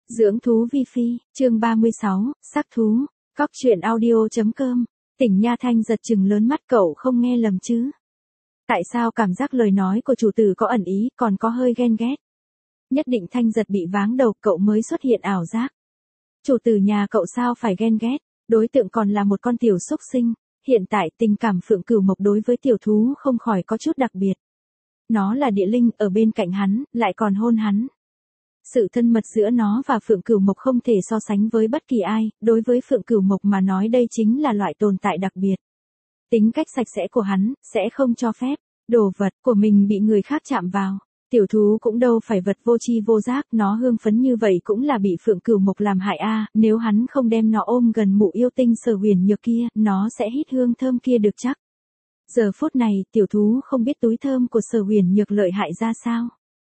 Dưỡng thú vi phi, chương 36, sắc thú, cóc truyện audio.com, Tỉnh Nha Thanh giật chừng lớn mắt, cậu không nghe lầm chứ? Tại sao cảm giác lời nói của chủ tử có ẩn ý, còn có hơi ghen ghét? Nhất định Thanh giật bị váng đầu, cậu mới xuất hiện ảo giác. Chủ tử nhà cậu sao phải ghen ghét, đối tượng còn là một con tiểu xúc sinh, hiện tại tình cảm Phượng Cửu Mộc đối với tiểu thú không khỏi có chút đặc biệt. Nó là địa linh, ở bên cạnh hắn, lại còn hôn hắn. Sự thân mật giữa nó và Phượng Cửu Mộc không thể so sánh với bất kỳ ai, đối với Phượng Cửu Mộc mà nói đây chính là loại tồn tại đặc biệt. Tính cách sạch sẽ của hắn, sẽ không cho phép đồ vật của mình bị người khác chạm vào. Tiểu thú cũng đâu phải vật vô tri vô giác, nó hương phấn như vậy cũng là bị Phượng Cửu Mộc làm hại a, nếu hắn không đem nó ôm gần mụ yêu tinh Sở Huyền Nhược kia, nó sẽ hít hương thơm kia được chắc. Giờ phút này, tiểu thú không biết túi thơm của Sở Huyền Nhược lợi hại ra sao.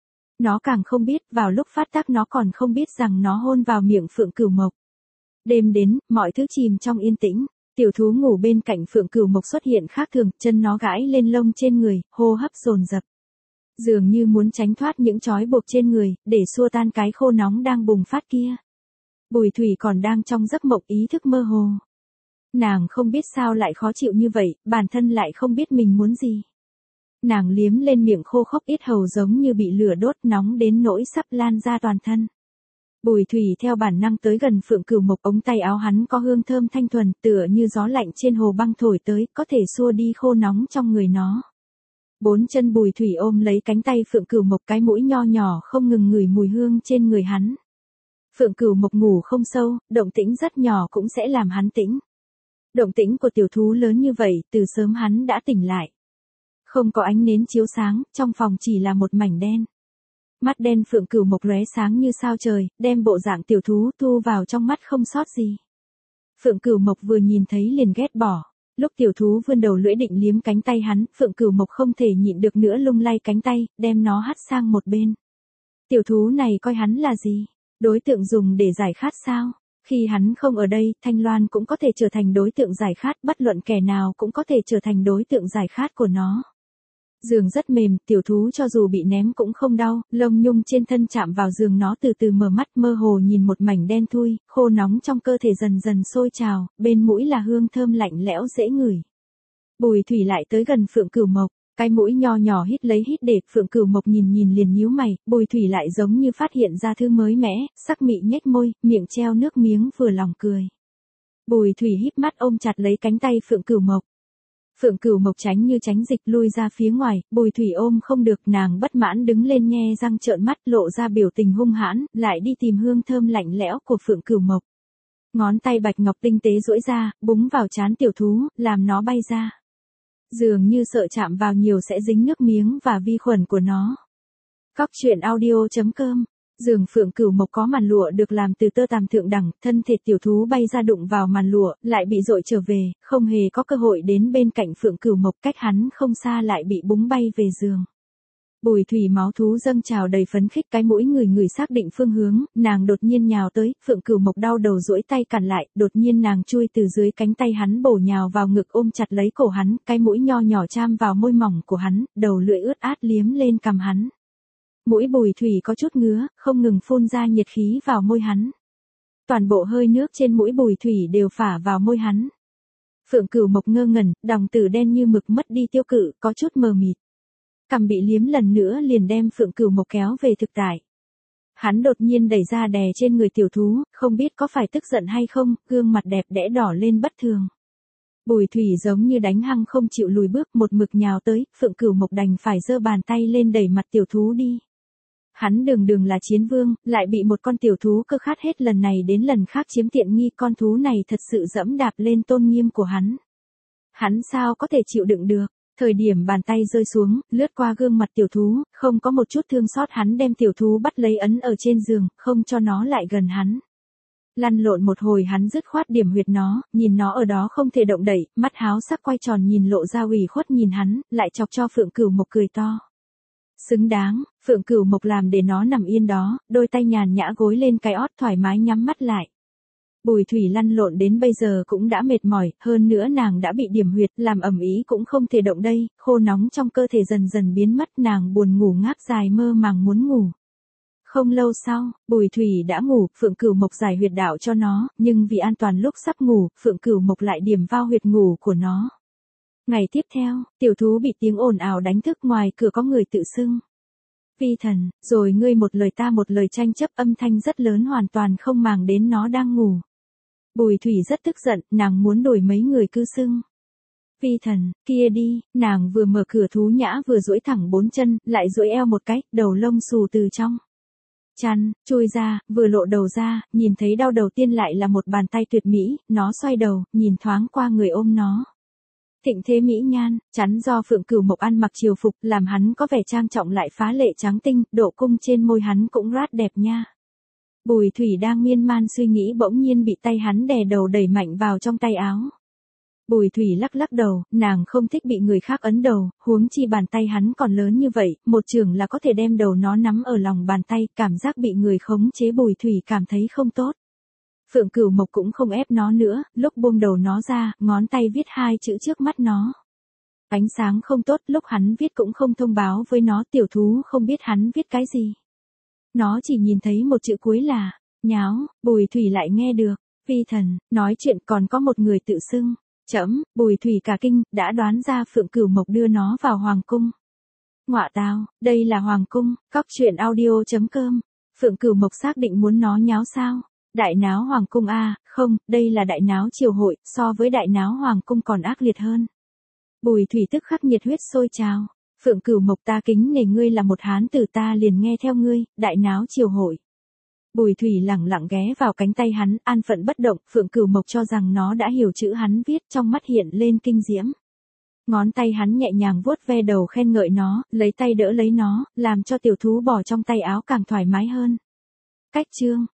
Nó càng không biết, vào lúc phát tác nó còn không biết rằng nó hôn vào miệng Phượng Cửu Mộc. Đêm đến, mọi thứ chìm trong yên tĩnh, tiểu thú ngủ bên cạnh Phượng Cửu Mộc xuất hiện khác thường, chân nó gãi lên lông trên người, hô hấp dồn dập. Dường như muốn tránh thoát những trói buộc trên người, để xua tan cái khô nóng đang bùng phát kia. Bùi Thủy còn đang trong giấc mộng ý thức mơ hồ. Nàng không biết sao lại khó chịu như vậy, bản thân lại không biết mình muốn gì. Nàng liếm lên miệng khô khốc, yết hầu giống như bị lửa đốt, nóng đến nỗi sắp lan ra toàn thân. Bùi Thủy theo bản năng tới gần Phượng Cửu Mộc, ống tay áo hắn có hương thơm thanh thuần, tựa như gió lạnh trên hồ băng thổi tới, có thể xua đi khô nóng trong người nó. Bốn chân Bùi Thủy ôm lấy cánh tay Phượng Cửu Mộc, cái mũi nho nhỏ không ngừng ngửi mùi hương trên người hắn. Phượng Cửu Mộc ngủ không sâu, động tĩnh rất nhỏ cũng sẽ làm hắn tỉnh. Động tĩnh của tiểu thú lớn như vậy, từ sớm hắn đã tỉnh lại. Không có ánh nến chiếu sáng, trong phòng chỉ là một mảnh đen. Mắt đen Phượng Cửu Mộc lóe sáng như sao trời, đem bộ dạng tiểu thú thu vào trong mắt không sót gì. Phượng Cửu Mộc vừa nhìn thấy liền ghét bỏ. Lúc tiểu thú vươn đầu lưỡi định liếm cánh tay hắn, Phượng Cửu Mộc không thể nhịn được nữa lung lay cánh tay, đem nó hất sang một bên. Tiểu thú này coi hắn là gì? Đối tượng dùng để giải khát sao? Khi hắn không ở đây, Thanh Loan cũng có thể trở thành đối tượng giải khát, bất luận kẻ nào cũng có thể trở thành đối tượng giải khát của nó. Giường rất mềm, tiểu thú cho dù bị ném cũng không đau, lông nhung trên thân chạm vào giường nó từ từ mở mắt, mơ hồ nhìn một mảnh đen thui, khô nóng trong cơ thể dần dần sôi trào, bên mũi là hương thơm lạnh lẽo dễ ngửi. Bùi Thủy lại tới gần Phượng Cửu Mộc, cái mũi nho nhỏ hít lấy hít để, Phượng Cửu Mộc nhìn liền nhíu mày, Bùi Thủy lại giống như phát hiện ra thứ mới mẻ, sắc mị nhếch môi, miệng treo nước miếng vừa lòng cười. Bùi Thủy híp mắt ôm chặt lấy cánh tay Phượng Cửu Mộc. Phượng Cửu Mộc tránh như tránh dịch lui ra phía ngoài, Bùi Thủy ôm không được, nàng bất mãn đứng lên nhe răng trợn mắt, lộ ra biểu tình hung hãn, lại đi tìm hương thơm lạnh lẽo của Phượng Cửu Mộc. Ngón tay bạch ngọc tinh tế duỗi ra, búng vào trán tiểu thú, làm nó bay ra. Dường như sợ chạm vào nhiều sẽ dính nước miếng và vi khuẩn của nó. Cóc truyện audio.com. Giường Phượng Cửu Mộc có màn lụa được làm từ tơ tằm thượng đẳng, thân thể tiểu thú bay ra đụng vào màn lụa, lại bị dội trở về, không hề có cơ hội đến bên cạnh Phượng Cửu Mộc, cách hắn không xa lại bị búng bay về giường. Bùi Thủy máu thú dâng trào đầy phấn khích, cái mũi người xác định phương hướng, nàng đột nhiên nhào tới, Phượng Cửu Mộc đau đầu duỗi tay cản lại, đột nhiên nàng chui từ dưới cánh tay hắn bổ nhào vào ngực ôm chặt lấy cổ hắn, cái mũi nho nhỏ cham vào môi mỏng của hắn, đầu lưỡi ướt át liếm lên cằm hắn. Mũi Bùi Thủy có chút ngứa, không ngừng phun ra nhiệt khí vào môi hắn. Toàn bộ hơi nước trên mũi Bùi Thủy đều phả vào môi hắn. Phượng Cửu Mộc ngơ ngẩn, đồng tử đen như mực mất đi tiêu cự, có chút mờ mịt. Cằm bị liếm lần nữa liền đem Phượng Cửu Mộc kéo về thực tại. Hắn đột nhiên đẩy ra đè trên người tiểu thú, không biết có phải tức giận hay không, gương mặt đẹp đẽ đỏ lên bất thường. Bùi Thủy giống như đánh hăng không chịu lùi bước, một mực nhào tới, Phượng Cửu Mộc đành phải giơ bàn tay lên đẩy mặt tiểu thú đi. Hắn đường là chiến vương, lại bị một con tiểu thú cơ khát hết lần này đến lần khác chiếm tiện nghi, con thú này thật sự dẫm đạp lên tôn nghiêm của hắn. Hắn sao có thể chịu đựng được, thời điểm bàn tay rơi xuống, lướt qua gương mặt tiểu thú, không có một chút thương xót, hắn đem tiểu thú bắt lấy ấn ở trên giường, không cho nó lại gần hắn. Lăn lộn một hồi hắn dứt khoát điểm huyệt nó, nhìn nó ở đó không thể động đậy, mắt háo sắc quay tròn nhìn, lộ ra ủy khuất nhìn hắn, lại chọc cho Phượng Cửu Mộc cười to. Xứng đáng, Phượng Cửu Mộc làm để nó nằm yên đó, đôi tay nhàn nhã gối lên cái ót thoải mái nhắm mắt lại. Bùi Thủy lăn lộn đến bây giờ cũng đã mệt mỏi, hơn nữa nàng đã bị điểm huyệt, làm ẩm ý cũng không thể động đây, khô nóng trong cơ thể dần dần biến mất, nàng buồn ngủ ngáp dài mơ màng muốn ngủ. Không lâu sau, Bùi Thủy đã ngủ, Phượng Cửu Mộc giải huyệt đạo cho nó, nhưng vì an toàn lúc sắp ngủ, Phượng Cửu Mộc lại điểm vào huyệt ngủ của nó. Ngày tiếp theo, tiểu thú bị tiếng ồn ào đánh thức, ngoài cửa có người tự xưng. Vi thần, rồi ngươi một lời ta một lời tranh chấp, âm thanh rất lớn hoàn toàn không màng đến nó đang ngủ. Bùi Thủy rất tức giận, nàng muốn đuổi mấy người cư xưng. Vi thần, kia đi, nàng vừa mở cửa thú nhã vừa duỗi thẳng 4 chân, lại duỗi eo một cái, đầu lông xù từ trong chăn chui ra, vừa lộ đầu ra, nhìn thấy đau đầu tiên lại là một bàn tay tuyệt mỹ, nó xoay đầu, nhìn thoáng qua người ôm nó. Thịnh thế mỹ nhan, chắn do Phượng Cửu Mộc ăn mặc triều phục, làm hắn có vẻ trang trọng lại phá lệ trắng tinh, độ cung trên môi hắn cũng rát đẹp nha. Bùi Thủy đang miên man suy nghĩ bỗng nhiên bị tay hắn đè đầu đẩy mạnh vào trong tay áo. Bùi Thủy lắc lắc đầu, nàng không thích bị người khác ấn đầu, huống chi bàn tay hắn còn lớn như vậy, một chưởng là có thể đem đầu nó nắm ở lòng bàn tay, cảm giác bị người khống chế Bùi Thủy cảm thấy không tốt. Phượng Cửu Mộc cũng không ép nó nữa, lúc buông đầu nó ra, ngón tay viết 2 chữ trước mắt nó. Ánh sáng không tốt, lúc hắn viết cũng không thông báo với nó, tiểu thú không biết hắn viết cái gì. Nó chỉ nhìn thấy một chữ cuối là, nháo, Bùi Thủy lại nghe được, vi thần, nói chuyện còn có một người tự xưng. Chấm, Bùi Thủy cả kinh, đã đoán ra Phượng Cửu Mộc đưa nó vào hoàng cung. Ngọa tao, đây là hoàng cung, truyện audio.com. Phượng Cửu Mộc xác định muốn nó nháo sao? Đại náo hoàng cung a, không, đây là đại náo triều hội, so với đại náo hoàng cung còn ác liệt hơn. Bùi Thủy tức khắc nhiệt huyết sôi trào. Phượng Cửu Mộc, ta kính nể ngươi là một hán tử, ta liền nghe theo ngươi, đại náo triều hội. Bùi Thủy lẳng lặng ghé vào cánh tay hắn, an phận bất động, Phượng Cửu Mộc cho rằng nó đã hiểu chữ hắn viết, trong mắt hiện lên kinh diễm. Ngón tay hắn nhẹ nhàng vuốt ve đầu khen ngợi nó, lấy tay đỡ lấy nó, làm cho tiểu thú bỏ trong tay áo càng thoải mái hơn. Cách chương